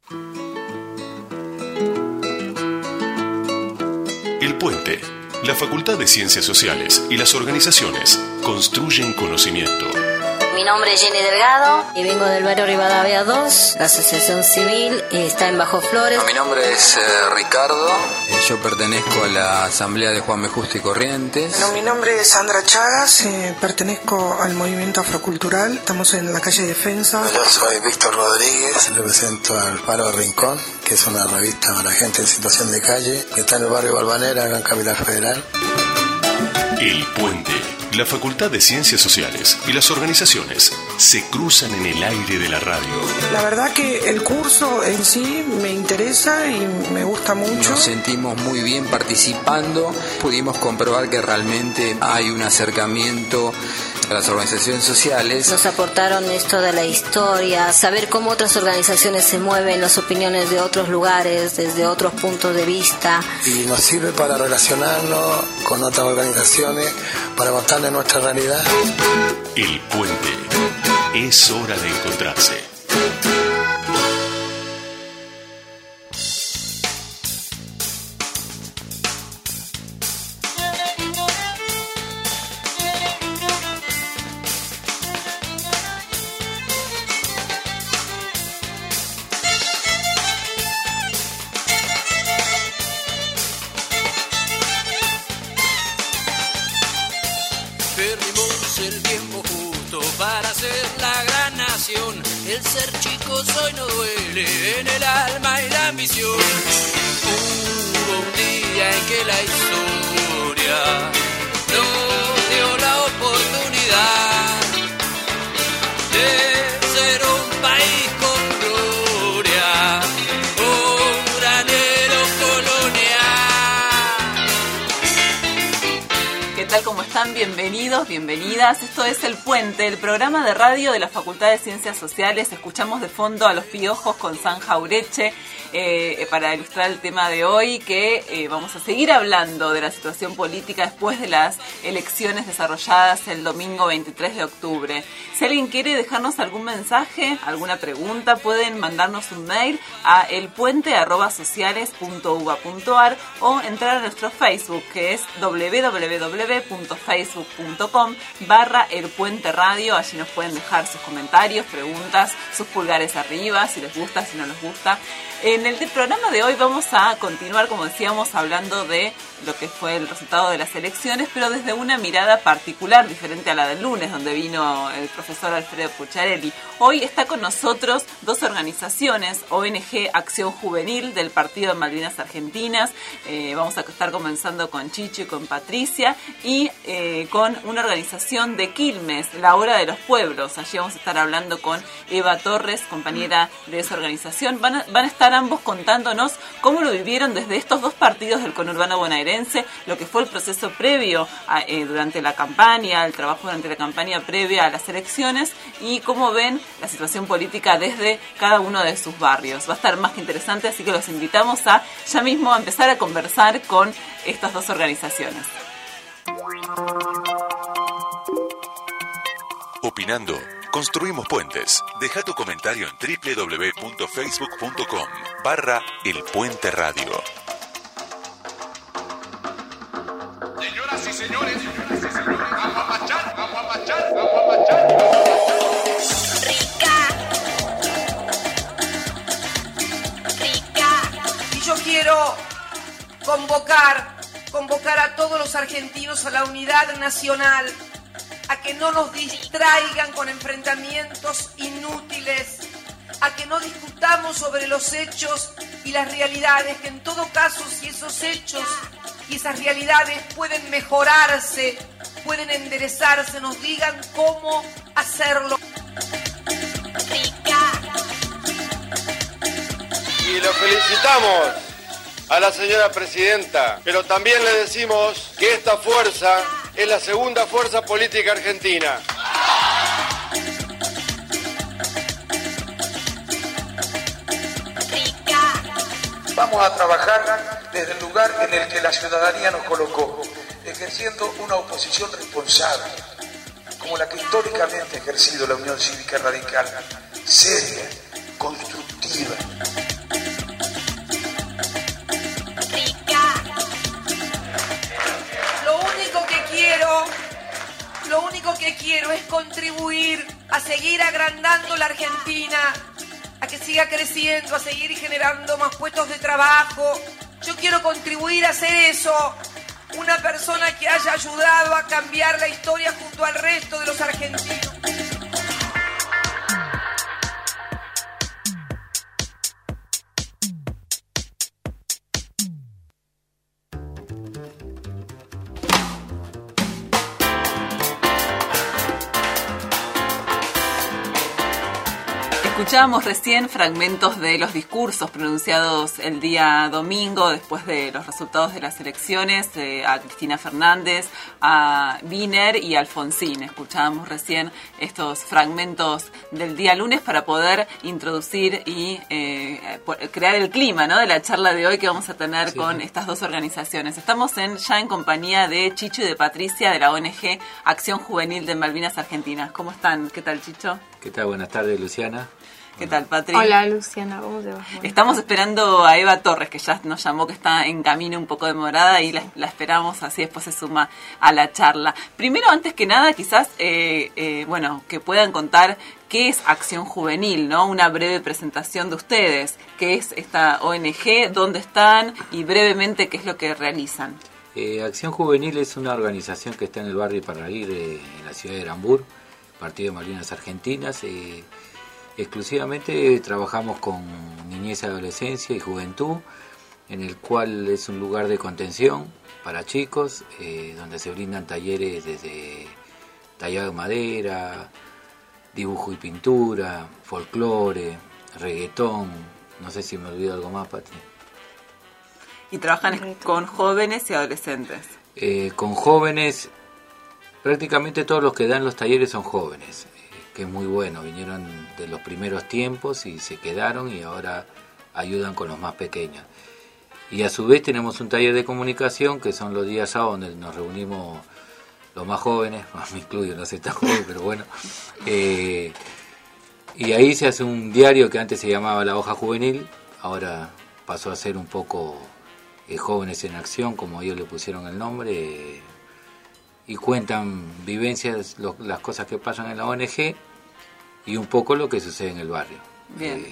El Puente, la Facultad de Ciencias Sociales y las organizaciones construyen conocimiento. Mi nombre es Jenny Delgado y vengo del barrio Rivadavia 2. La asociación civil está en Bajo Flores. Mi nombre es Ricardo. Yo pertenezco a la asamblea de Juan B. Justo y Corrientes. Bueno, mi nombre es Sandra Chagas, pertenezco al movimiento afrocultural. Estamos en la calle Defensa. Yo soy Víctor Rodríguez, represento al Faro Rincón, que es una revista para gente en situación de calle, que está en el barrio Balvanera, acá en Capital Federal. El Puente, la Facultad de Ciencias Sociales y las organizaciones se cruzan en el aire de la radio. La verdad que el curso en sí me interesa y me gusta mucho. Nos sentimos muy bien participando. Pudimos comprobar que realmente hay un acercamiento a las organizaciones sociales. Nos aportaron esto de la historia, saber cómo otras organizaciones se mueven, las opiniones de otros lugares, desde otros puntos de vista. Y nos sirve para relacionarnos con otras organizaciones, para contarles nuestra realidad. El Puente. Es hora de encontrarse. El ser chico soy no duele en el alma y la ambición. Hubo un día en que la historia nos dio la oportunidad de ser un país con gloria, un granero colonial. ¿Qué tal? ¿Cómo están? Bienvenidos, bienvenidas. Esto es El Puente, el programa de radio de la Facultad de Ciencias Sociales. Escuchamos de fondo a Los Piojos con San Jaureche para ilustrar el tema de hoy, que vamos a seguir hablando de la situación política después de las elecciones desarrolladas el domingo 23 de octubre. Si alguien quiere dejarnos algún mensaje, alguna pregunta, pueden mandarnos un mail a elpuente@sociales.uba.ar o entrar a nuestro Facebook, que es www.facebook.com/elpuenteradio. Allí nos pueden dejar sus comentarios, preguntas, sus pulgares arriba, si les gusta, si no les gusta. En el programa de hoy vamos a continuar, como decíamos, hablando de lo que fue el resultado de las elecciones, pero desde una mirada particular, diferente a la del lunes, donde vino el profesor Alfredo Pucciarelli. Hoy está con nosotros dos organizaciones, ONG Acción Juvenil del Partido de Malvinas Argentinas. Vamos a estar comenzando con Chicho y con Patricia, y con una organización de Quilmes, La Hora de los Pueblos. Allí vamos a estar hablando con Eva Torres, compañera de esa organización. Van a estar ambos contándonos cómo lo vivieron desde estos dos partidos del conurbano bonaerense, lo que fue el proceso previo durante la campaña, el trabajo durante la campaña previa a las elecciones, y cómo ven la situación política desde cada uno de sus barrios. Va a estar más que interesante, así que los invitamos a ya mismo a empezar a conversar con estas dos organizaciones. Opinando, construimos puentes. Deja tu comentario en www.facebook.com/elpuenteradio. Señoras y señores, Rica. Y yo quiero convocar a todos los argentinos a la unidad nacional, a que no nos distraigan con enfrentamientos inútiles, a que no discutamos sobre los hechos y las realidades, que en todo caso, si esos hechos y esas realidades pueden mejorarse, pueden enderezarse, nos digan cómo hacerlo. Y lo felicitamos a la señora presidenta, pero también le decimos que esta fuerza es la segunda fuerza política argentina. Vamos a trabajar desde el lugar en el que la ciudadanía nos colocó, ejerciendo una oposición responsable, como la que históricamente ha ejercido la Unión Cívica Radical, seria, constructiva. contribuir a seguir agrandando la Argentina, a que siga creciendo, a seguir generando más puestos de trabajo. Yo quiero contribuir a hacer eso. Una persona que haya ayudado a cambiar la historia junto al resto de los argentinos. Escuchábamos recién fragmentos de los discursos pronunciados el día domingo después de los resultados de las elecciones a Cristina Fernández, a Wiener y a Alfonsín. Escuchábamos recién estos fragmentos del día lunes para poder introducir y crear el clima, ¿no?, de la charla de hoy que vamos a tener con estas dos organizaciones. Estamos ya en compañía de Chicho y de Patricia de la ONG Acción Juvenil de Malvinas Argentinas. ¿Cómo están? ¿Qué tal, Chicho? ¿Qué tal? Buenas tardes, Luciana. ¿Qué tal, Patri? Hola, Luciana, ¿cómo te va? Estamos esperando a Eva Torres, que ya nos llamó, que está en camino un poco demorada, y la esperamos, así después se suma a la charla. Primero, antes que nada, quizás, que puedan contar qué es Acción Juvenil, ¿no? Una breve presentación de ustedes, qué es esta ONG, dónde están y brevemente qué es lo que realizan. Acción Juvenil es una organización que está en el barrio Iparraguirre, en la ciudad de Grambur, Partido de Malvinas Argentinas. Exclusivamente trabajamos con niñez, adolescencia y juventud, en el cual es un lugar de contención para chicos, donde se brindan talleres desde tallado de madera, dibujo y pintura, folclore, reggaetón, no sé si me olvido algo más, Pati. ¿Y trabajan con jóvenes y adolescentes? Con jóvenes, prácticamente todos los que dan los talleres son jóvenes, que es muy bueno, vinieron de los primeros tiempos y se quedaron y ahora ayudan con los más pequeños. Y a su vez tenemos un taller de comunicación que son los días sábados donde nos reunimos los más jóvenes, me incluyo, no sé tan joven, pero bueno, y ahí se hace un diario que antes se llamaba La Hoja Juvenil, ahora pasó a ser un poco Jóvenes en Acción, como ellos le pusieron el nombre, y cuentan vivencias, las cosas que pasan en la ONG y un poco lo que sucede en el barrio. Bien.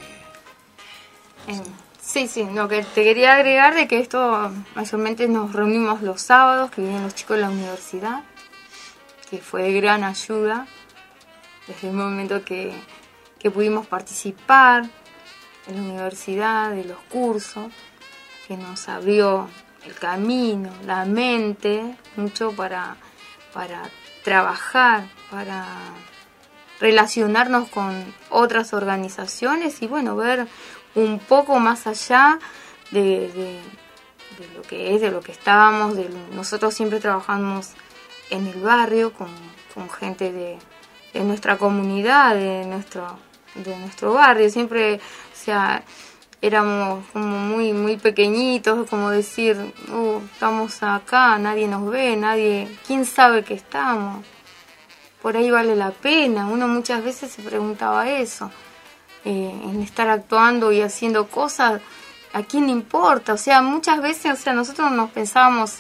Sí, lo que te quería agregar de que esto mayormente nos reunimos los sábados, que vienen los chicos de la universidad, que fue de gran ayuda desde el momento que pudimos participar en la universidad, de los cursos, que nos abrió el camino, la mente, mucho para trabajar, para relacionarnos con otras organizaciones y bueno, ver un poco más allá de lo que es, de lo que estábamos. Nosotros siempre trabajamos en el barrio con gente de nuestra comunidad, de nuestro barrio. Siempre, o sea, éramos como muy pequeñitos, como decir, estamos acá, nadie nos ve, quién sabe que estamos, por ahí vale la pena. Uno muchas veces se preguntaba eso, en estar actuando y haciendo cosas, ¿a quién le importa? O sea, muchas veces, o sea, nosotros nos pensábamos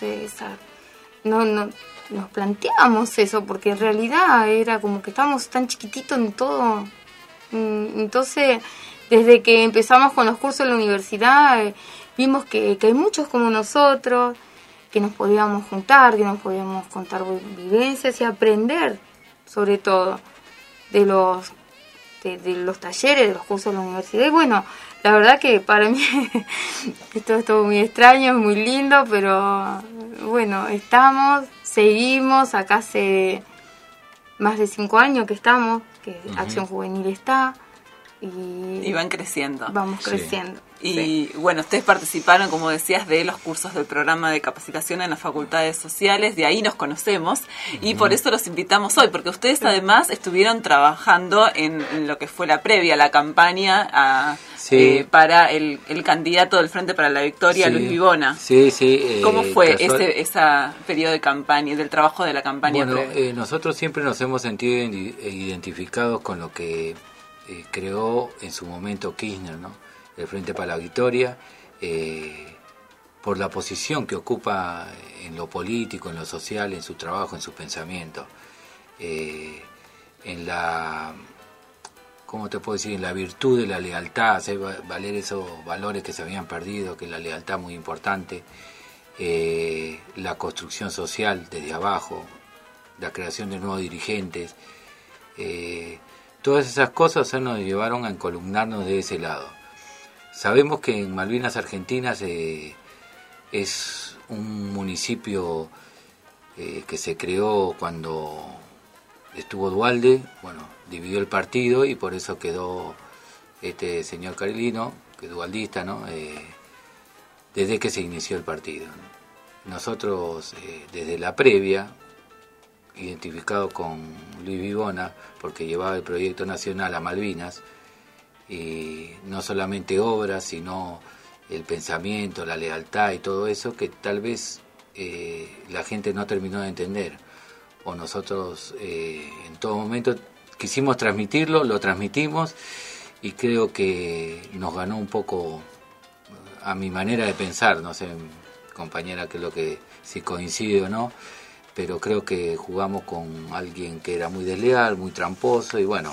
nos planteábamos eso, porque en realidad era como que estábamos tan chiquititos en todo. Entonces, desde que empezamos con los cursos de la universidad, vimos que hay muchos como nosotros, que nos podíamos juntar, que nos podíamos contar vivencias y aprender, sobre todo, de los talleres, de los cursos de la universidad. Y bueno, la verdad que para mí esto es todo muy extraño, es muy lindo, pero bueno, seguimos, acá hace más de 5 años que estamos, que Acción Juvenil está. Y van creciendo. Vamos creciendo. Y bueno, ustedes participaron, como decías, de los cursos del programa de capacitación en las facultades sociales, de ahí nos conocemos y por eso los invitamos hoy, porque ustedes además estuvieron trabajando en lo que fue la previa, la campaña para el candidato del Frente para la Victoria, Luis Vivona. Sí. ¿Cómo fue ese periodo de campaña, del trabajo de la campaña previa? Nosotros siempre nos hemos sentido identificados con lo que creó en su momento Kirchner, ¿no? El Frente para la Victoria, por la posición que ocupa en lo político, en lo social, en su trabajo, en su pensamiento. en la, ¿cómo te puedo decir?, en la virtud de la lealtad, hacer valer esos valores que se habían perdido, que la lealtad es muy importante, la construcción social desde abajo, la creación de nuevos dirigentes, todas esas cosas nos llevaron a encolumnarnos de ese lado. Sabemos que en Malvinas Argentinas es un municipio que se creó cuando estuvo Duhalde, bueno, dividió el partido y por eso quedó este señor Carlino, que es dualdista, ¿no? Desde que se inició el partido. Nosotros, desde la previa, identificado con Luis Vivona, porque llevaba el proyecto nacional a Malvinas, y no solamente obras, sino el pensamiento, la lealtad y todo eso, que tal vez la gente no terminó de entender, o nosotros en todo momento quisimos transmitirlo, lo transmitimos, y creo que nos ganó un poco a mi manera de pensar, no sé, compañera, que es lo que, si coincide o no, pero creo que jugamos con alguien que era muy desleal, muy tramposo, y bueno,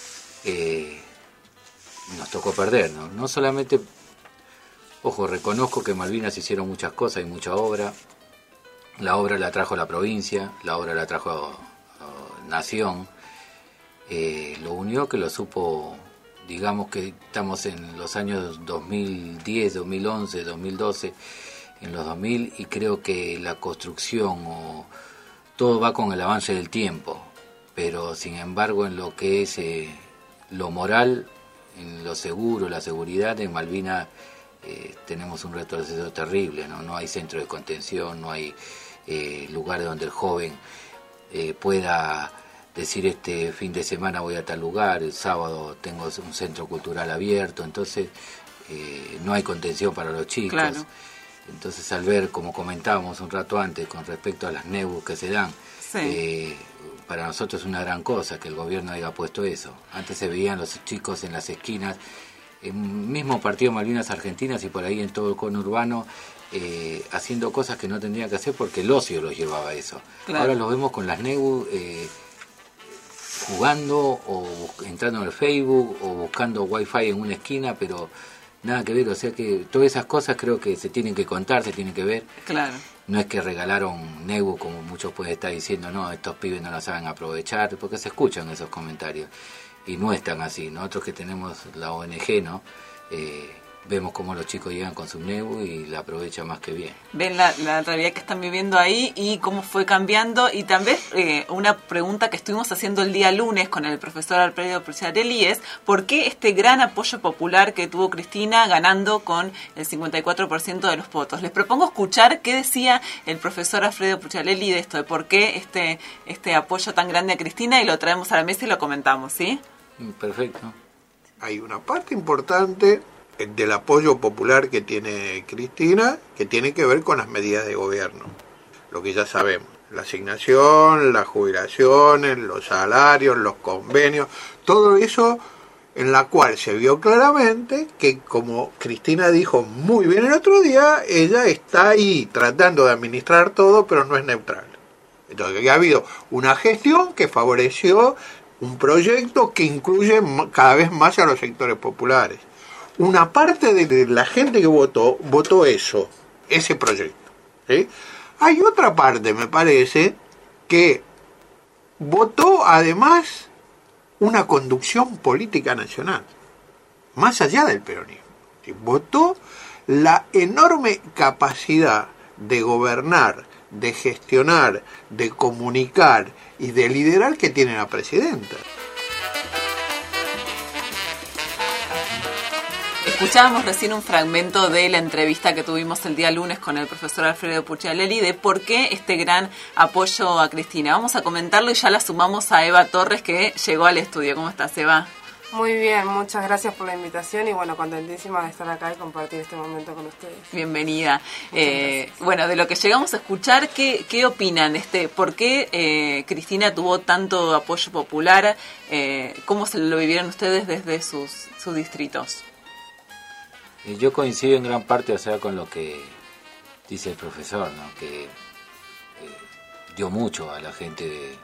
nos tocó perder, ¿no? No solamente, ojo, reconozco que en Malvinas hicieron muchas cosas y mucha obra. La obra la trajo la provincia, la obra la trajo Nación. Lo único que lo supo, digamos que estamos en los años 2010, 2011, 2012, en los 2000, y creo que la construcción todo va con el avance del tiempo, pero sin embargo en lo que es lo moral, en lo seguro, la seguridad, en Malvinas tenemos un retroceso terrible, ¿no? No hay centro de contención, no hay lugares donde el joven pueda decir este fin de semana voy a tal lugar, el sábado tengo un centro cultural abierto, entonces no hay contención para los chicos. Claro. Entonces al ver, como comentábamos un rato antes, con respecto a las NEBU que se dan, sí, para nosotros es una gran cosa que el gobierno haya puesto eso. Antes se veían los chicos en las esquinas, en mismo partido Malvinas Argentinas y por ahí en todo el conurbano, haciendo cosas que no tendrían que hacer porque el ocio los llevaba a eso. Claro. Ahora los vemos con las NEBU jugando o entrando en el Facebook o buscando wifi en una esquina, pero nada que ver, o sea que todas esas cosas creo que se tienen que contar, se tienen que ver. Claro. No es que regalaron NEBU como muchos pueden estar diciendo, no, estos pibes no la saben aprovechar, porque se escuchan esos comentarios y no es tan así. Nosotros que tenemos la ONG, ¿no? Vemos cómo los chicos llegan con su NEBU y la aprovechan más que bien. Ven la realidad que están viviendo ahí y cómo fue cambiando. Y también una pregunta que estuvimos haciendo el día lunes con el profesor Alfredo Pucciarelli es ¿por qué este gran apoyo popular que tuvo Cristina ganando con el 54% de los votos? Les propongo escuchar qué decía el profesor Alfredo Pucciarelli de esto, de por qué este apoyo tan grande a Cristina, y lo traemos a la mesa y lo comentamos, ¿sí? Perfecto. Hay una parte importante del apoyo popular que tiene Cristina, que tiene que ver con las medidas de gobierno, lo que ya sabemos, la asignación, las jubilaciones, los salarios, los convenios, todo eso en la cual se vio claramente que, como Cristina dijo muy bien el otro día, ella está ahí tratando de administrar todo, pero no es neutral. Entonces ha habido una gestión que favoreció un proyecto que incluye cada vez más a los sectores populares. Una parte de la gente que votó eso, ese proyecto, ¿sí? Hay otra parte, me parece, que votó además una conducción política nacional, más allá del peronismo. ¿Sí? Votó la enorme capacidad de gobernar, de gestionar, de comunicar y de liderar que tiene la presidenta. Escuchábamos recién un fragmento de la entrevista que tuvimos el día lunes con el profesor Alfredo Pucciarelli de por qué este gran apoyo a Cristina. Vamos a comentarlo y ya la sumamos a Eva Torres, que llegó al estudio. ¿Cómo estás, Eva? Muy bien, muchas gracias por la invitación y bueno, contentísima de estar acá y compartir este momento con ustedes. Bienvenida. Bueno, de lo que llegamos a escuchar, ¿qué opinan? ¿Por qué Cristina tuvo tanto apoyo popular? ¿Cómo se lo vivieron ustedes desde sus distritos? Yo coincido en gran parte, o sea, con lo que dice el profesor, ¿no? Que dio mucho a la gente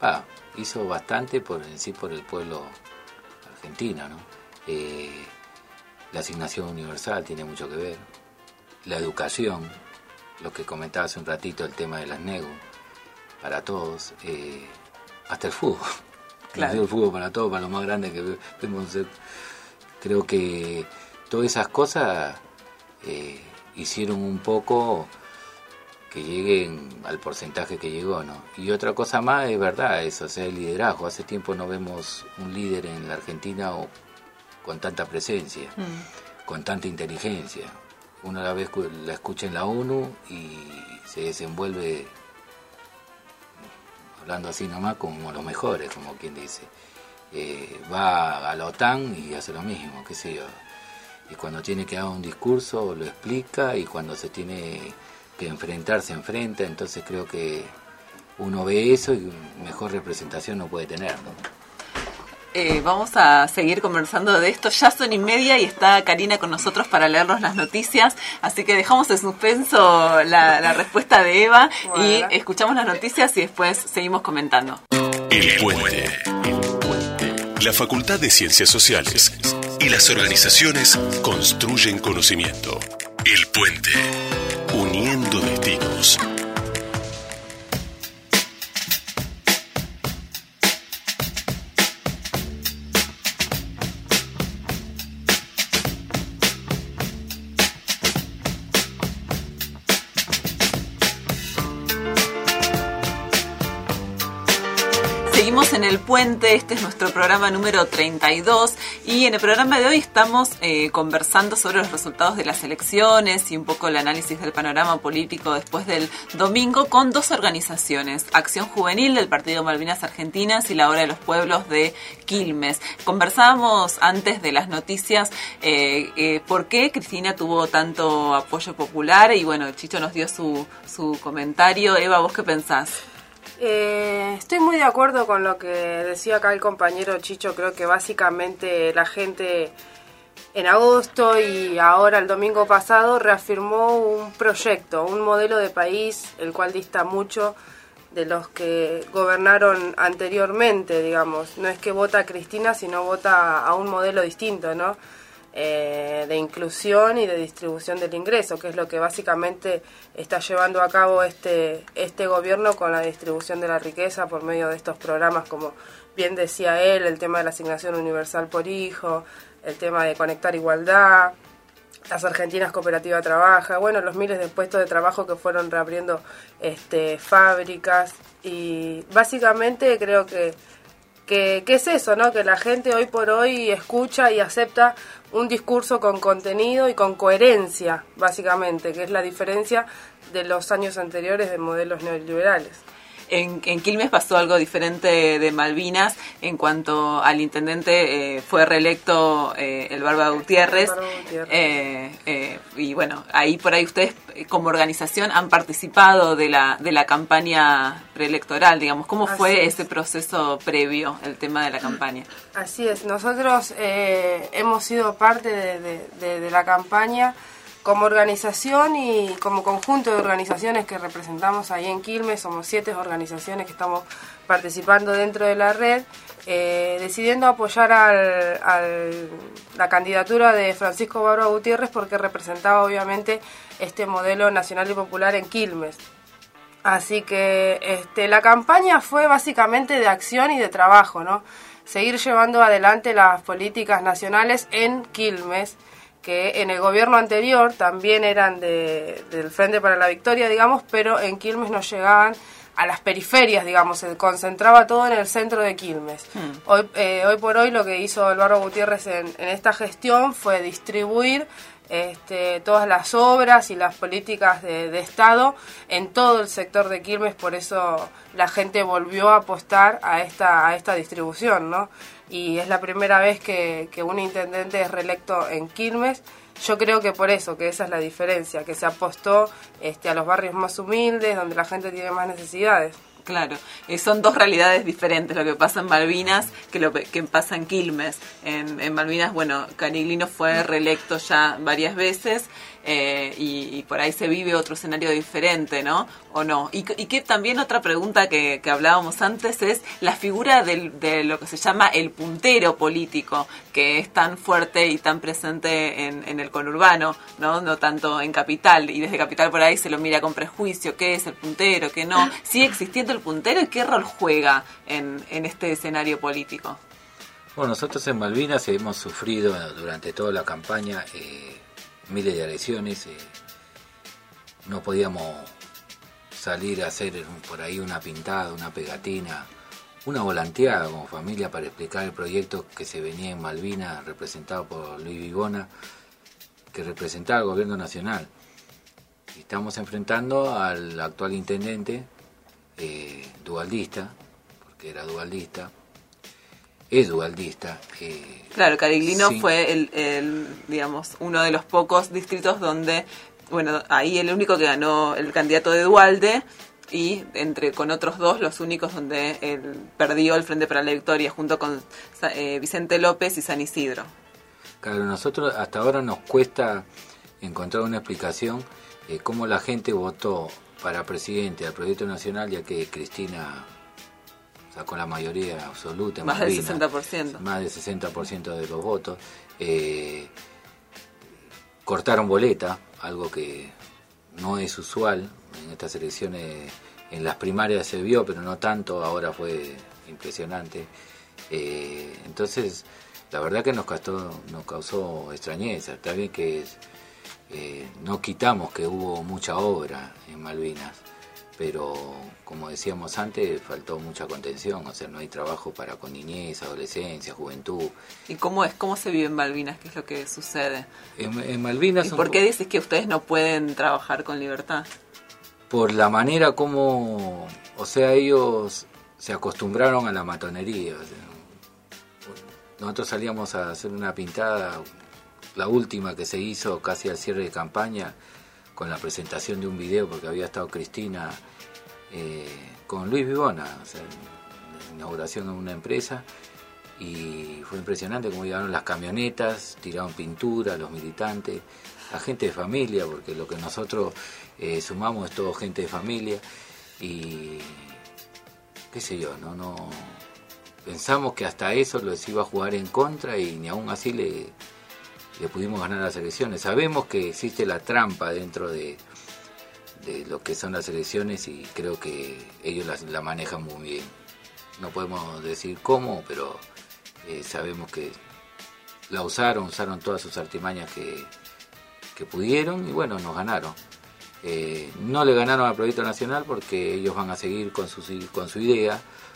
hizo bastante por el pueblo argentino, ¿no? La asignación universal tiene mucho que ver, la educación, lo que comentaba hace un ratito, el tema de las NEGU, para todos, hasta el fútbol. Claro. El fútbol para todos, para lo más grande que vemos. Creo que todas esas cosas hicieron un poco que lleguen al porcentaje que llegó, ¿no? Y otra cosa más es verdad, eso, o sea, el liderazgo. Hace tiempo no vemos un líder en la Argentina con tanta presencia, con tanta inteligencia. Uno la escucha en la ONU y se desenvuelve, hablando así nomás, como los mejores, como quien dice. Va a la OTAN y hace lo mismo, qué sé yo. Y cuando tiene que dar un discurso lo explica, y cuando se tiene que enfrentar, se enfrenta. Entonces creo que uno ve eso y mejor representación no puede tener, ¿no? Vamos a seguir conversando de esto. Ya son 1:30 y está Karina con nosotros para leernos las noticias, así que dejamos en suspenso la respuesta de Eva. Bueno. Y escuchamos las noticias y después seguimos comentando. El Puente. La Facultad de Ciencias Sociales y las organizaciones construyen conocimiento. El Puente. Uniendo destinos. Seguimos en El Puente, este es nuestro programa número 32 y en el programa de hoy estamos conversando sobre los resultados de las elecciones y un poco el análisis del panorama político después del domingo con dos organizaciones, Acción Juvenil del Partido Malvinas Argentinas y La Hora de los Pueblos de Quilmes. Conversábamos antes de las noticias por qué Cristina tuvo tanto apoyo popular y bueno, Chicho nos dio su comentario. Eva, ¿vos qué pensás? Estoy muy de acuerdo con lo que decía acá el compañero Chicho. Creo que básicamente la gente en agosto y ahora el domingo pasado reafirmó un proyecto, un modelo de país, el cual dista mucho de los que gobernaron anteriormente, digamos. No es que vota a Cristina, sino vota a un modelo distinto, ¿no? De inclusión y de distribución del ingreso, que es lo que básicamente está llevando a cabo este gobierno con la distribución de la riqueza por medio de estos programas, como bien decía él, el tema de la asignación universal por hijo, el tema de Conectar Igualdad, las Argentinas Cooperativa Trabaja, bueno, los miles de puestos de trabajo que fueron reabriendo fábricas, y básicamente creo que es eso, ¿no? Que la gente hoy por hoy escucha y acepta un discurso con contenido y con coherencia, básicamente, que es la diferencia de los años anteriores de modelos neoliberales. En Quilmes pasó algo diferente de Malvinas en cuanto al intendente, fue reelecto el Barba Gutiérrez. Y bueno, ahí por ahí ustedes como organización han participado de la campaña preelectoral, digamos. ¿Cómo fue ese proceso previo, el tema de la campaña? Así es, nosotros hemos sido parte de la campaña como organización y como conjunto de organizaciones que representamos ahí en Quilmes. Somos 7 organizaciones que estamos participando dentro de la red, decidiendo apoyar la candidatura de Francisco Barba Gutiérrez porque representaba obviamente este modelo nacional y popular en Quilmes. Así que la campaña fue básicamente de acción y de trabajo, ¿no? Seguir llevando adelante las políticas nacionales en Quilmes, que en el gobierno anterior también eran del Frente para la Victoria, digamos, pero en Quilmes no llegaban a las periferias, digamos, se concentraba todo en el centro de Quilmes. Hoy por hoy lo que hizo el Barba Gutiérrez en esta gestión fue distribuir todas las obras y las políticas de Estado en todo el sector de Quilmes, por eso la gente volvió a apostar a esta distribución, ¿no? Y es la primera vez que un intendente es reelecto en Quilmes. Yo creo que por eso, que esa es la diferencia, que se apostó a los barrios más humildes, donde la gente tiene más necesidades. Claro, son dos realidades diferentes, lo que pasa en Malvinas que lo que pasa en Quilmes. En Malvinas, bueno, Cariglino fue reelecto ya varias veces y por ahí se vive otro escenario diferente, ¿no? ¿O no? Y que también otra pregunta que hablábamos antes es la figura de lo que se llama el puntero político, que es tan fuerte y tan presente en el conurbano, ¿no? No tanto en Capital, y desde Capital por ahí se lo mira con prejuicio, ¿qué es el puntero, qué no? ¿Sigue existiendo el puntero y qué rol juega en este escenario político? Bueno, nosotros en Malvinas hemos sufrido durante toda la campaña miles de agresiones. No podíamos salir a hacer por ahí una pintada, una pegatina, una volanteada como familia para explicar el proyecto que se venía en Malvinas, representado por Luis Vivona, que representaba al gobierno nacional. Y estamos enfrentando al actual intendente dualdista, porque era dualdista, es dualdista. Claro, Cariglino sí. Fue digamos, uno de los pocos distritos donde, bueno, ahí el único que ganó el candidato de Duhalde, y con otros dos los únicos donde él perdió el Frente para la Victoria junto con Vicente López y San Isidro. Claro, nosotros hasta ahora nos cuesta encontrar una explicación cómo la gente votó para presidente al Proyecto Nacional, ya que Cristina sacó la mayoría absoluta en más Malvinas, del 60%. Más del 60% de los votos. Cortaron boleta, algo que no es usual en estas elecciones. En las primarias se vio, pero no tanto, ahora fue impresionante. Entonces, la verdad que nos causó extrañeza. Está bien que no quitamos que hubo mucha obra en Malvinas, pero como decíamos antes, faltó mucha contención, o sea, no hay trabajo con niñez, adolescencia, juventud. ¿Y cómo se vive en Malvinas? ¿Qué es lo que sucede? En Malvinas... ¿Y por qué dices que ustedes no pueden trabajar con libertad? Por la manera como, o sea, ellos se acostumbraron a la matonería. O sea, nosotros salíamos a hacer una pintada, la última que se hizo casi al cierre de campaña, con la presentación de un video, porque había estado Cristina con Luis Vivona, o sea, la inauguración de una empresa, y fue impresionante cómo llegaron las camionetas, tiraron pintura, los militantes, la gente de familia, porque lo que nosotros sumamos es todo gente de familia, y qué sé yo, no pensamos que hasta eso les iba a jugar en contra, y ni aún así le pudimos ganar las elecciones. Sabemos que existe la trampa dentro de lo que son las elecciones, y creo que ellos la manejan muy bien. No podemos decir cómo, pero sabemos que la usaron todas sus artimañas que pudieron, y bueno, nos ganaron. No le ganaron al Proyecto Nacional porque ellos van a seguir con su idea.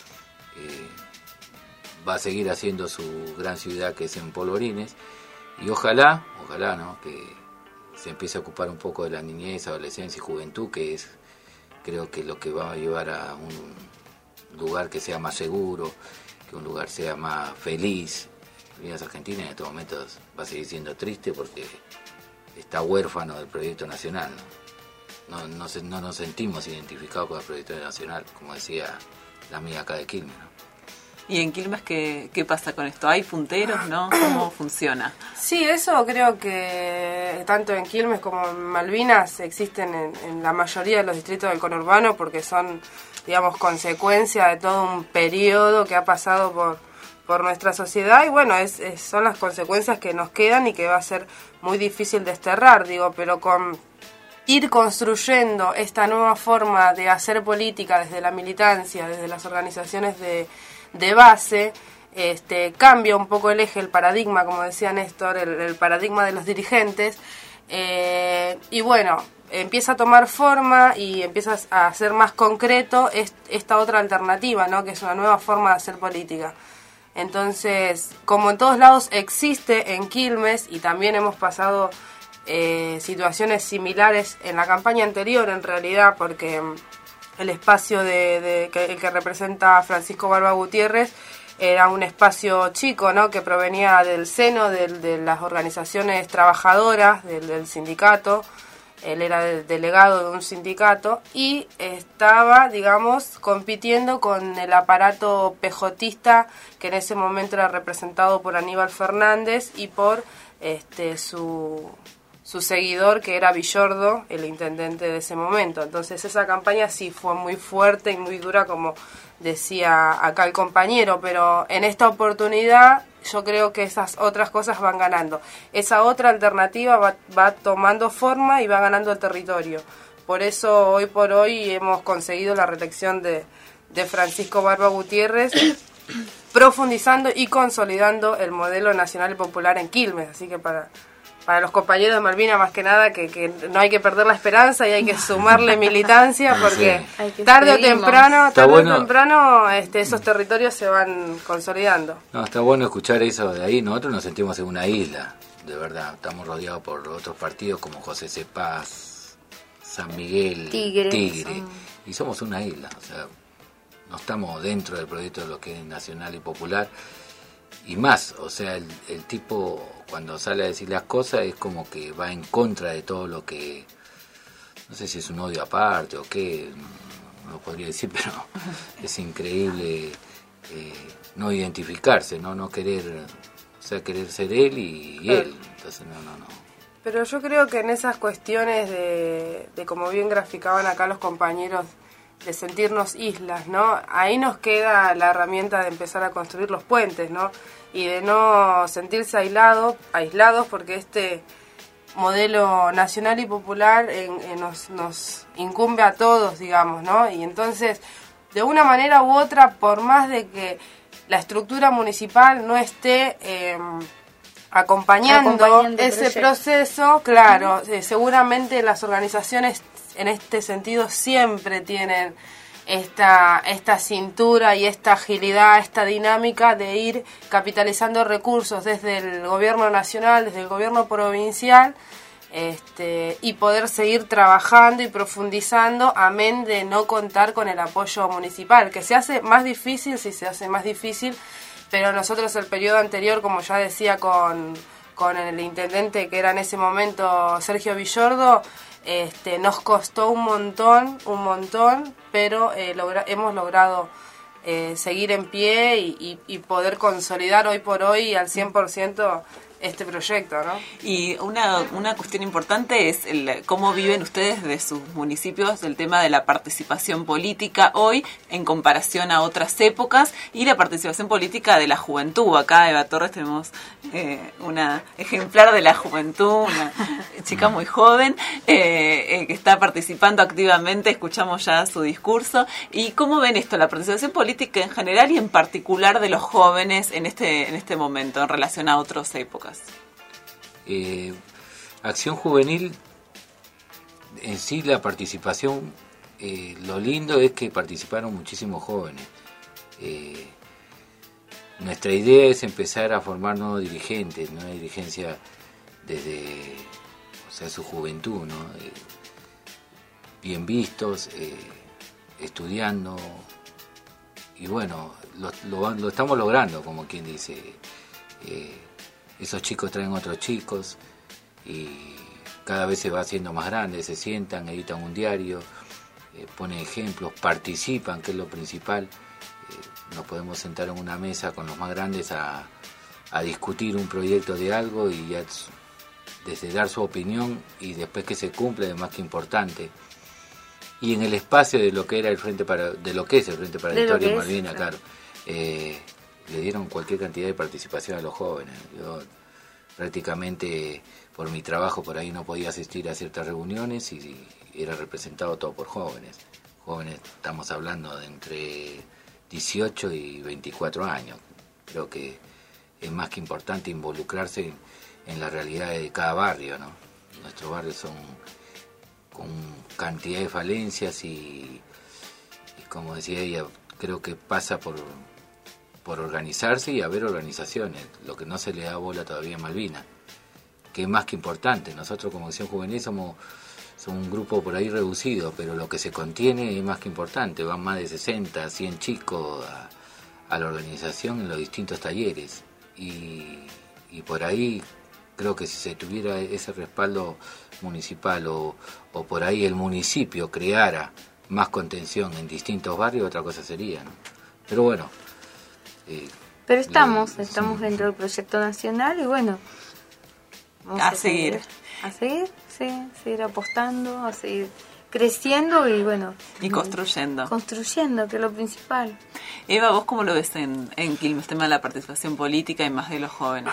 Va a seguir haciendo su gran ciudad, que es en Polvorines, y ojalá, ¿no?, que se empiece a ocupar un poco de la niñez, adolescencia y juventud, que es, creo que lo que va a llevar a un lugar que sea más seguro, que un lugar sea más feliz. Malvinas Argentina en estos momentos va a seguir siendo triste porque está huérfano del Proyecto Nacional, ¿no? No nos sentimos identificados con el Proyecto Nacional, como decía la amiga acá de Quilmes, ¿no? ¿Y en Quilmes qué pasa con esto? ¿Hay punteros, no? ¿Cómo funciona? Sí, eso creo que tanto en Quilmes como en Malvinas existen en la mayoría de los distritos del conurbano, porque son, digamos, consecuencia de todo un periodo que ha pasado por nuestra sociedad, y bueno, son las consecuencias que nos quedan y que va a ser muy difícil desterrar, pero con ir construyendo esta nueva forma de hacer política desde la militancia, desde las organizaciones de base, cambia un poco el eje, el paradigma, como decía Néstor, el paradigma de los dirigentes, y bueno, empieza a tomar forma y empieza a ser más concreto esta otra alternativa, ¿no?, que es una nueva forma de hacer política. Entonces, como en todos lados existe en Quilmes, y también hemos pasado situaciones similares en la campaña anterior, en realidad, porque el espacio el que representa a Francisco Barba Gutiérrez era un espacio chico, ¿no?, que provenía del seno de las organizaciones trabajadoras, del sindicato, él era delegado de un sindicato y estaba, digamos, compitiendo con el aparato pejotista que en ese momento era representado por Aníbal Fernández y por su seguidor, que era Villordo, el intendente de ese momento. Entonces esa campaña sí fue muy fuerte y muy dura, como decía acá el compañero, pero en esta oportunidad yo creo que esas otras cosas van ganando. Esa otra alternativa va tomando forma y va ganando el territorio. Por eso hoy por hoy hemos conseguido la reelección de Francisco Barba Gutiérrez, profundizando y consolidando el modelo nacional y popular en Quilmes. Así que para los compañeros de Malvinas, más que nada, que no hay que perder la esperanza y hay que sumarle militancia, porque tarde o temprano esos territorios se van consolidando. No, está bueno escuchar eso de ahí. Nosotros nos sentimos en una isla, de verdad. Estamos rodeados por otros partidos como José C. Paz, San Miguel, Tigre. Y somos una isla, o sea, no estamos dentro del proyecto de lo que es nacional y popular. Y más, o sea, el tipo cuando sale a decir las cosas es como que va en contra de todo lo que, no sé si es un odio aparte o qué, no lo podría decir, pero es increíble no identificarse, no querer, o sea, querer ser él y él. Entonces no. Pero yo creo que en esas cuestiones de como bien graficaban acá los compañeros, de sentirnos islas, ¿no? Ahí nos queda la herramienta de empezar a construir los puentes, ¿no? Y de no sentirse aislados, porque este modelo nacional y popular nos incumbe a todos, digamos, ¿no? Y entonces, de una manera u otra, por más de que la estructura municipal no esté acompañando ese proceso, claro, seguramente las organizaciones en este sentido siempre tienen esta cintura y esta agilidad, esta dinámica de ir capitalizando recursos desde el gobierno nacional, desde el gobierno provincial, y poder seguir trabajando y profundizando, amén de no contar con el apoyo municipal, que se hace más difícil, pero nosotros el periodo anterior, como ya decía con el intendente que era en ese momento Sergio Villordo, nos costó un montón, pero hemos logrado seguir en pie y poder consolidar hoy por hoy al 100% este proyecto, ¿no? Y una cuestión importante es cómo viven ustedes de sus municipios el tema de la participación política hoy en comparación a otras épocas y la participación política de la juventud. Acá, Eva Torres, tenemos una ejemplar de la juventud, una chica muy joven que está participando activamente. Escuchamos ya su discurso. ¿Y cómo ven esto, la participación política en general y en particular de los jóvenes en este momento en relación a otras épocas? Acción Juvenil, en sí la participación, lo lindo es que participaron muchísimos jóvenes. Nuestra idea es empezar a formar nuevos dirigentes, una dirigencia desde su juventud, ¿no? Bien vistos, estudiando, y bueno, lo estamos logrando, como quien dice. Esos chicos traen otros chicos y cada vez se va haciendo más grande, se sientan, editan un diario, ponen ejemplos, participan, que es lo principal. Nos podemos sentar en una mesa con los más grandes a discutir un proyecto de algo y ya desde dar su opinión y después que se cumple es más que importante. Y en el espacio de lo que era el Frente de lo que es el Frente para la Historia de Malvinas, claro. Le dieron cualquier cantidad de participación a los jóvenes. Yo prácticamente por mi trabajo por ahí no podía asistir a ciertas reuniones y era representado todo por jóvenes. Jóvenes, estamos hablando de entre 18 y 24 años. Creo que es más que importante involucrarse en la realidad de cada barrio, ¿no? Nuestros barrios son con cantidad de falencias y como decía ella, creo que pasa por organizarse y haber organizaciones, lo que no se le da bola todavía en Malvinas, que es más que importante. Nosotros como Acción Juvenil somos un grupo por ahí reducido, pero lo que se contiene es más que importante. Van más de 60, 100 chicos a la organización en los distintos talleres y por ahí creo que si se tuviera ese respaldo municipal o por ahí el municipio creara más contención en distintos barrios, otra cosa sería, ¿no? Pero bueno. Pero estamos dentro del proyecto nacional y bueno, vamos a seguir. A seguir, sí, seguir apostando, a seguir creciendo y bueno. Y construyendo. Construyendo, que es lo principal. Eva, ¿vos cómo lo ves en Quilmes, tema de la participación política y más de los jóvenes?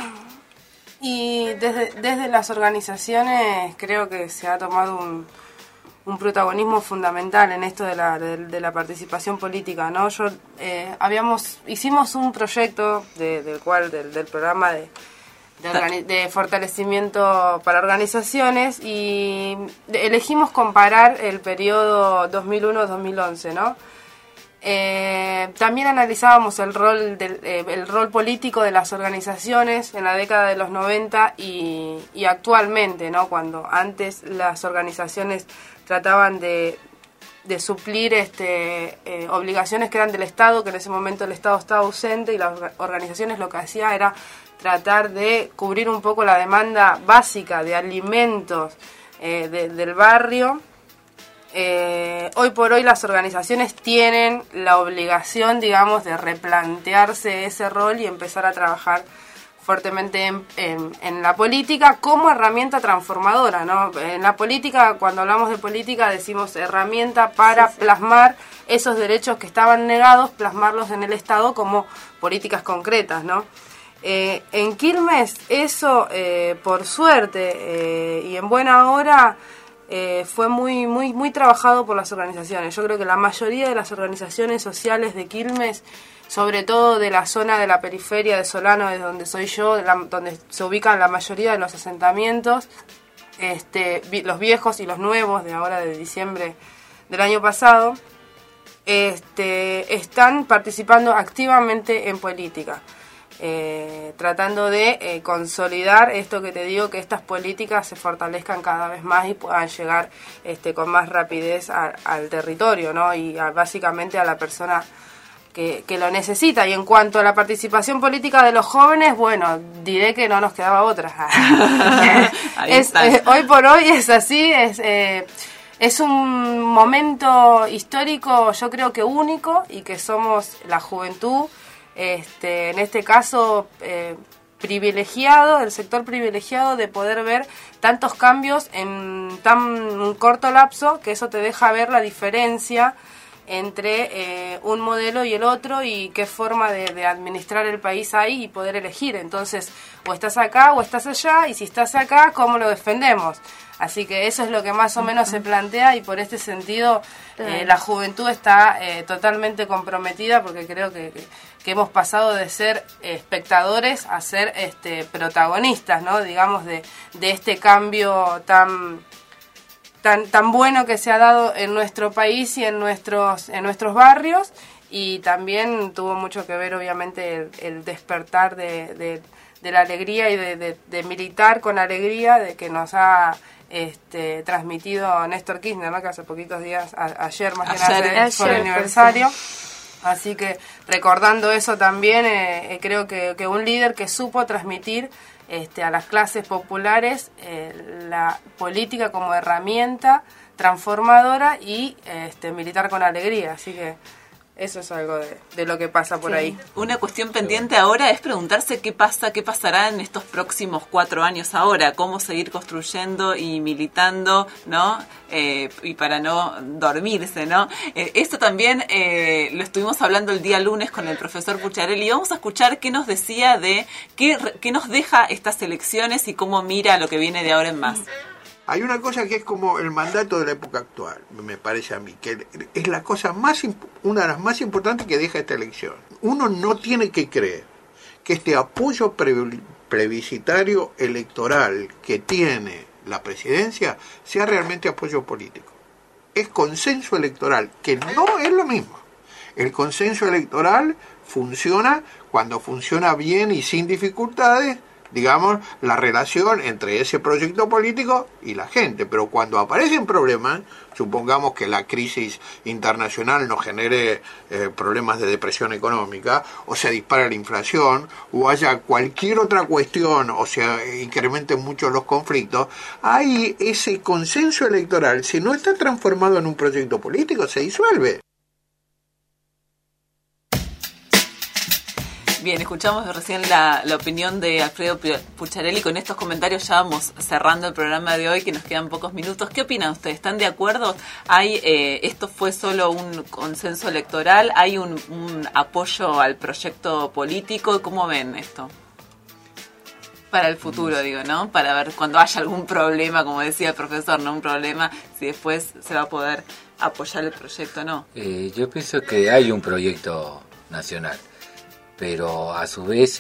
Y desde las organizaciones creo que se ha tomado un protagonismo fundamental en esto de la participación política, ¿no? Hicimos un proyecto del programa de fortalecimiento para organizaciones y elegimos comparar el periodo 2001-2011, ¿no? También analizábamos el rol político de las organizaciones en la década de los 90 y actualmente, ¿no? Cuando antes las organizaciones trataban de suplir obligaciones que eran del Estado, que en ese momento el Estado estaba ausente y las organizaciones lo que hacía era tratar de cubrir un poco la demanda básica de alimentos del barrio. Hoy por hoy las organizaciones tienen la obligación, digamos, de replantearse ese rol y empezar a trabajar fuertemente en la política como herramienta transformadora, ¿no? En la política, cuando hablamos de política, decimos herramienta para plasmar esos derechos que estaban negados, plasmarlos en el Estado como políticas concretas, ¿no? En Quilmes eso, por suerte y en buena hora, fue muy trabajado por las organizaciones. Yo creo que la mayoría de las organizaciones sociales de Quilmes, sobre todo de la zona de la periferia de Solano, de donde soy yo, donde se ubican la mayoría de los asentamientos, los viejos y los nuevos de ahora, de diciembre del año pasado, están participando activamente en política. Tratando de consolidar esto que te digo, que estas políticas se fortalezcan cada vez más y puedan llegar con más rapidez al territorio, ¿no? Y básicamente a la persona que lo necesita. Y en cuanto a la participación política de los jóvenes, bueno, diré que no nos quedaba otra. Hoy por hoy es así, es un momento histórico, yo creo que único, y que somos la juventud, en este caso privilegiado, el sector privilegiado de poder ver tantos cambios en tan corto lapso, que eso te deja ver la diferencia entre un modelo y el otro y qué forma de administrar el país hay y poder elegir. Entonces, o estás acá o estás allá, y si estás acá, ¿cómo lo defendemos? Así que eso es lo que más o menos se plantea, y por este sentido la juventud está totalmente comprometida, porque creo que hemos pasado de ser espectadores a ser protagonistas, ¿no? Digamos, de este cambio tan bueno que se ha dado en nuestro país y en nuestros barrios, y también tuvo mucho que ver obviamente el despertar de la alegría y de militar con alegría, de que nos ha transmitido Néstor Kirchner, ¿no? Que hace poquitos días, ayer más que nada, fue el aniversario. Así que recordando eso también, creo que un líder que supo transmitir a las clases populares la política como herramienta transformadora y militar con alegría. Así que eso es algo de lo que pasa por ahí. Una cuestión pendiente ahora es preguntarse qué pasará en estos próximos 4 años ahora, cómo seguir construyendo y militando, ¿no? Y para no dormirse, ¿no? Esto también lo estuvimos hablando el día lunes con el profesor Pucciarelli, y vamos a escuchar qué nos decía de qué nos deja estas elecciones y cómo mira lo que viene de ahora en más. Hay una cosa que es como el mandato de la época actual, me parece a mí, que es la cosa una de las más importantes que deja esta elección. Uno no tiene que creer que este apoyo plebiscitario electoral que tiene la presidencia sea realmente apoyo político. Es consenso electoral, que no es lo mismo. El consenso electoral funciona cuando funciona bien y sin dificultades digamos, la relación entre ese proyecto político y la gente. Pero cuando aparecen problemas, supongamos que la crisis internacional nos genere problemas de depresión económica, o se dispara la inflación, o haya cualquier otra cuestión, o se incrementen mucho los conflictos, ahí ese consenso electoral, si no está transformado en un proyecto político, se disuelve. Bien, escuchamos recién la opinión de Alfredo Pucciarelli. Con estos comentarios ya vamos cerrando el programa de hoy, que nos quedan pocos minutos. ¿Qué opinan ustedes? ¿Están de acuerdo? ¿Esto fue solo un consenso electoral? ¿Hay un apoyo al proyecto político? ¿Cómo ven esto? Para el futuro, digo, ¿no? Para ver cuando haya algún problema, como decía el profesor, no un problema, si después se va a poder apoyar el proyecto o no. Yo pienso que hay un proyecto nacional, pero a su vez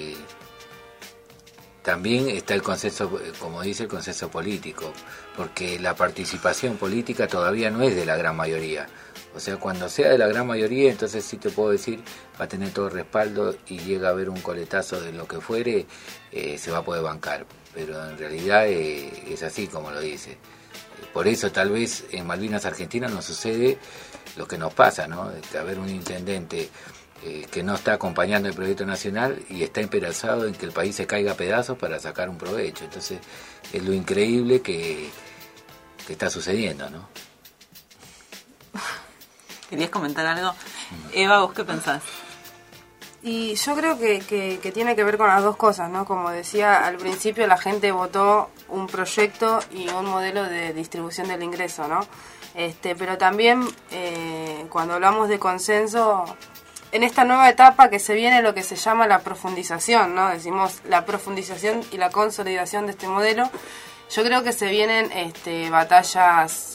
también está el consenso, como dice, el consenso político, porque la participación política todavía no es de la gran mayoría. O sea, cuando sea de la gran mayoría, entonces sí te puedo decir, va a tener todo el respaldo y llega a haber un coletazo de lo que fuere, se va a poder bancar. Pero en realidad es así como lo dice. Por eso tal vez en Malvinas Argentinas nos sucede lo que nos pasa, ¿no? De haber un intendente que no está acompañando el proyecto nacional y está esperanzado en que el país se caiga a pedazos para sacar un provecho. Entonces es lo increíble que está sucediendo, ¿no? ¿Querías comentar algo? Eva, ¿vos qué pensás? Y yo creo que tiene que ver con las dos cosas, ¿no? Como decía al principio, la gente votó un proyecto y un modelo de distribución del ingreso, ¿no? Pero también cuando hablamos de consenso, en esta nueva etapa que se viene lo que se llama la profundización, ¿no? Decimos la profundización y la consolidación de este modelo. Yo creo que se vienen batallas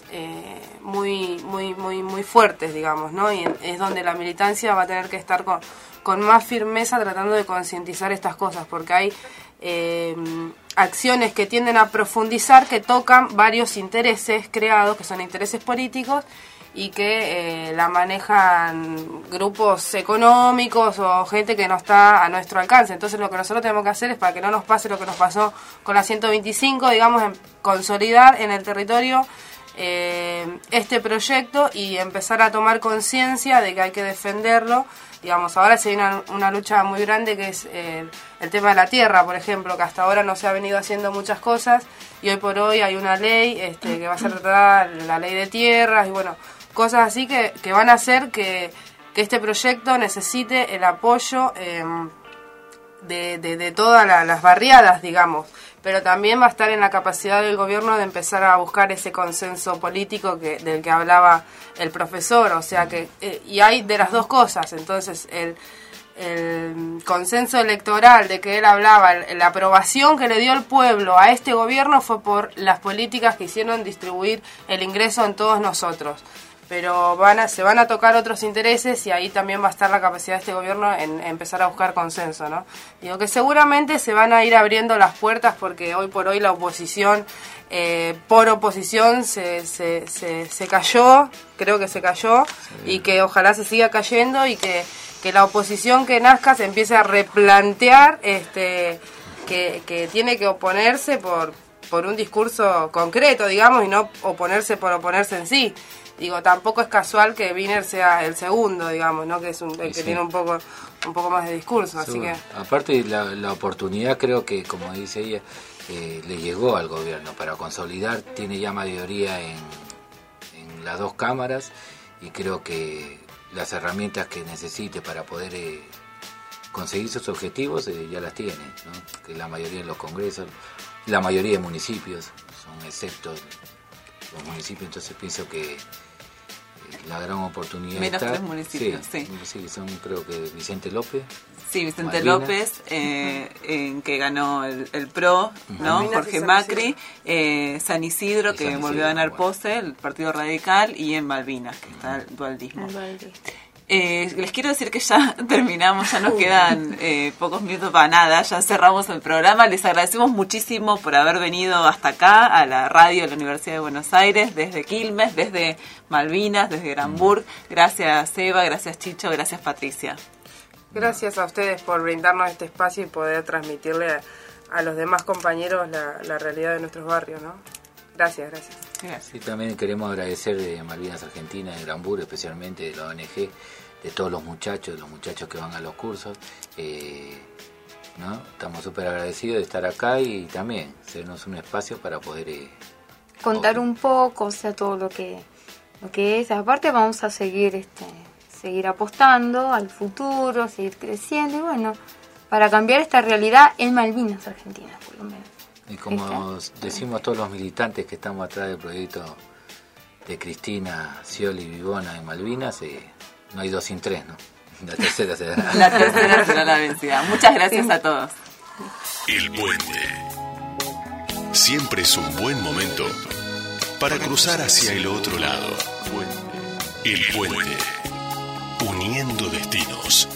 muy fuertes, digamos, ¿no? Y es donde la militancia va a tener que estar con más firmeza tratando de concientizar estas cosas, porque hay acciones que tienden a profundizar, que tocan varios intereses creados, que son intereses políticos, y que la manejan grupos económicos o gente que no está a nuestro alcance. Entonces lo que nosotros tenemos que hacer es, para que no nos pase lo que nos pasó con la 125, digamos, consolidar en el territorio este proyecto y empezar a tomar conciencia de que hay que defenderlo. Digamos, ahora se viene una lucha muy grande, que es el tema de la tierra, por ejemplo, que hasta ahora no se ha venido haciendo muchas cosas, y hoy por hoy hay una ley que va a ser tratada, la ley de tierras, y bueno, cosas así que van a hacer que este proyecto necesite el apoyo de todas las barriadas, digamos, pero también va a estar en la capacidad del gobierno de empezar a buscar ese consenso político del que hablaba el profesor, o sea que y hay de las dos cosas. Entonces el consenso electoral de que él hablaba, la aprobación que le dio el pueblo a este gobierno fue por las políticas que hicieron distribuir el ingreso en todos nosotros. Pero se van a tocar otros intereses, y ahí también va a estar la capacidad de este gobierno en empezar a buscar consenso, ¿no? Digo que seguramente se van a ir abriendo las puertas, porque hoy por hoy la oposición, por oposición, se cayó, creo que se cayó, sí. Y que ojalá se siga cayendo, y que la oposición que nazca se empiece a replantear que tiene que oponerse por un discurso concreto, digamos, y no oponerse por oponerse en sí. Digo, tampoco es casual que Wiener sea el segundo, digamos, ¿no? Que es el que tiene un poco más de discurso, así que... Aparte, la oportunidad, creo que, como dice ella, le llegó al gobierno para consolidar. Tiene ya mayoría en las dos cámaras, y creo que las herramientas que necesite para poder conseguir sus objetivos ya las tiene, ¿no? Que la mayoría de los congresos, la mayoría de municipios, son excepto los municipios, entonces pienso que la gran oportunidad menos está... 3 municipios, sí, son, creo que Vicente López. Sí, Vicente López, que ganó el PRO, ¿no? Malvinas, Jorge Macri, San Isidro, que volvió a ganar Pose, el Partido Radical, y en Malvinas, que está el dualdismo. Les quiero decir que ya terminamos, ya nos quedan pocos minutos para nada, ya cerramos el programa. Les agradecemos muchísimo por haber venido hasta acá, a la radio de la Universidad de Buenos Aires, desde Quilmes, desde Malvinas, desde Granburg. Gracias, Eva, gracias, Chicho, gracias, Patricia. Gracias a ustedes por brindarnos este espacio y poder transmitirle a los demás compañeros la realidad de nuestros barrios, ¿no? Gracias. Sí, también queremos agradecer de Malvinas Argentina, de Granbur, especialmente de la ONG, de todos los muchachos que van a los cursos, ¿no? Estamos súper agradecidos de estar acá y también hacernos un espacio para poder contar un poco, o sea, todo lo que es. Aparte vamos a seguir apostando al futuro, seguir creciendo y bueno, para cambiar esta realidad en Malvinas Argentinas, por lo menos. Y como decimos todos los militantes que estamos atrás del proyecto de Cristina, Scioli y Vivona en Malvinas, no hay 2 sin 3, ¿no? La tercera será la vencida. Muchas gracias a todos. El puente. Siempre es un buen momento para cruzar hacia el otro lado. El puente. Uniendo destinos.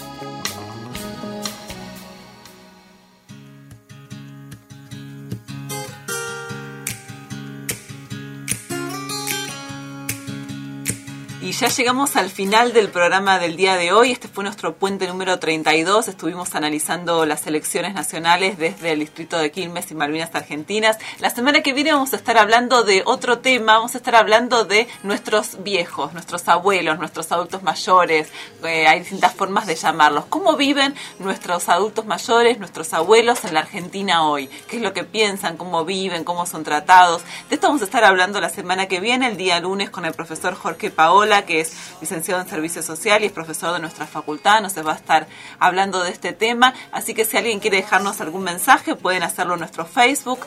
Y ya llegamos al final del programa del día de hoy. Este fue nuestro puente número 32. Estuvimos analizando las elecciones nacionales desde el distrito de Quilmes y Malvinas Argentinas. La semana que viene vamos a estar hablando de otro tema. Vamos a estar hablando de nuestros viejos, nuestros abuelos, nuestros adultos mayores. Hay distintas formas de llamarlos. ¿Cómo viven nuestros adultos mayores, nuestros abuelos en la Argentina hoy? ¿Qué es lo que piensan? ¿Cómo viven? ¿Cómo son tratados? De esto vamos a estar hablando la semana que viene, el día lunes, con el profesor Jorge Paola, que es licenciado en Servicio Social y es profesor de nuestra facultad. Nos va a estar hablando de este tema, así que si alguien quiere dejarnos algún mensaje pueden hacerlo en nuestro Facebook,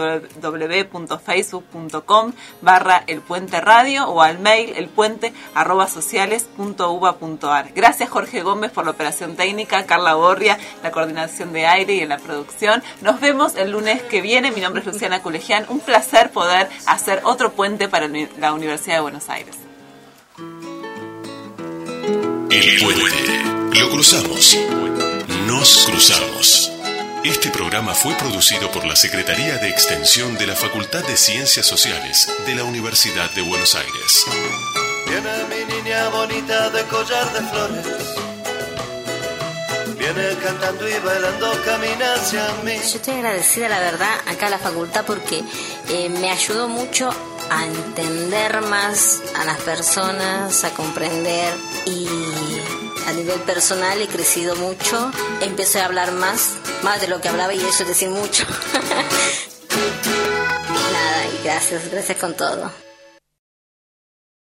www.facebook.com/elpuenteradio, o al mail elpuente@sociales.uba.ar. Gracias Jorge Gómez por la operación técnica, Carla Borria, la coordinación de aire y en la producción. Nos vemos el lunes que viene. Mi nombre es Luciana Culejian. Un placer poder hacer otro puente para la Universidad de Buenos Aires. El puente. Lo cruzamos. Nos cruzamos. Este programa fue producido por la Secretaría de Extensión de la Facultad de Ciencias Sociales de la Universidad de Buenos Aires. Viene mi niña bonita de collar de flores. Viene cantando y bailando, camina hacia mí. Yo estoy agradecida, la verdad, acá a la facultad porque me ayudó mucho a entender más a las personas, a comprender, y a nivel personal he crecido mucho. Empecé a hablar más de lo que hablaba, y eso es decir mucho. Nada, y gracias con todo.